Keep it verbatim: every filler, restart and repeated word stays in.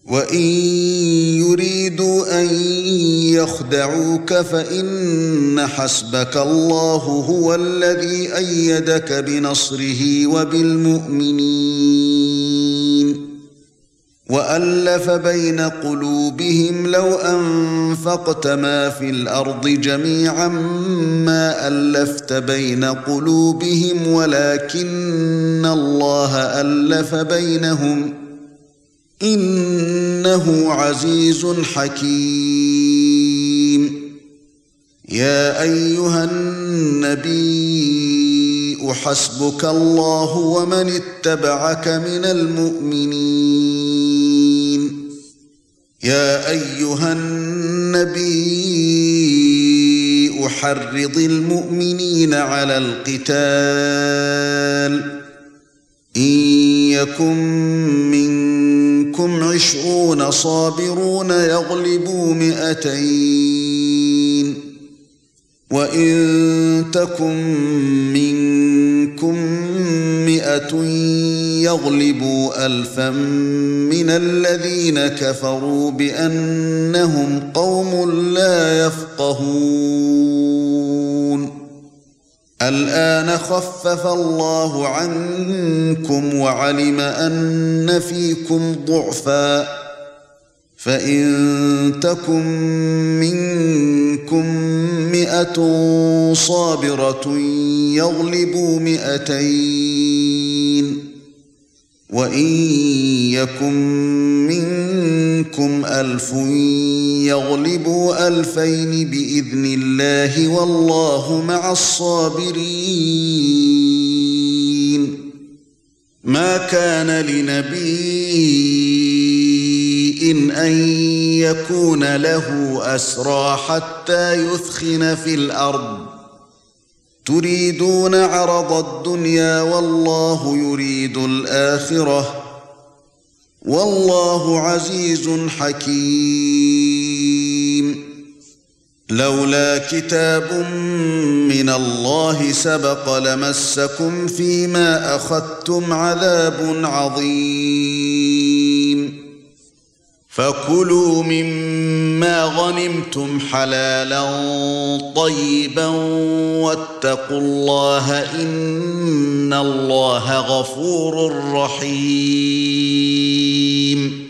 وَإِن يُرِيدُوا أَن يَخْدَعُوكَ فَإِنَّ حَسْبَكَ اللَّهُ هُوَ الَّذِي أَيَّدَكَ بِنَصْرِهِ وَبِالْمُؤْمِنِينَ وَأَلَّفَ بَيْنَ قُلُوبِهِمْ لَوْ أَنفَقْتَ مَا فِي الْأَرْضِ جَمِيعًا مَا أَلَّفْتَ بَيْنَ قُلُوبِهِمْ وَلَكِنَّ اللَّهَ أَلَّفَ بَيْنَهُمْ إِنَّهُ عَزِيزٌ حَكِيمٌ يَا أَيُّهَا النَّبِيُّ حَسْبُكَ اللَّهُ وَمَنِ اتَّبَعَكَ مِنَ الْمُؤْمِنِينَ يَا أَيُّهَا النَّبِيُّ حَرِّضِ الْمُؤْمِنِينَ عَلَى الْقِتَالِ إِن يَكُن مِّنكُمْ عِشْرُونَ صَابِرُونَ يَغْلِبُوا مِائَتَيْنِ وَإِن تَكُن مِّنكُم مِّائَةٌ يَغْلِبُوا أَلْفًا مِّنَ الَّذِينَ كَفَرُوا بِأَنَّهُمْ قَوْمٌ لَّا يَفْقَهُونَ الْآنَ خَفَّفَ اللَّهُ عَنكُمْ وَعَلِمَ أَنَّ فِيكُمْ ضَعْفًا فَإِن تَكُن مِّنكُم مِّائَةٌ صَابِرَةٌ يَغْلِبُوا مِائَتَيْنِ وَإِن يَكُن مِّنكُمْ أَلْفٌ يَغْلِبُوا أَلْفَيْنِ بِإِذْنِ اللَّهِ وَاللَّهُ مَعَ الصَّابِرِينَ مَا كَانَ لِنَبِيٍّ أَن يَكُونَ لَهُ أَسْرَىٰ حَتَّىٰ يُثْخِنَ فِي الْأَرْضِ تُرِيدُونَ عَرَضَ الدُّنْيَا وَاللَّهُ يُرِيدُ الْآخِرَةَ وَاللَّهُ عَزِيزٌ حَكِيمٌ لولا كتاب من الله سبق لمسكم فيما أخذتم عذاب عظيم فكلوا مما غنمتم حلالا طيبا واتقوا الله إن الله غفور رحيم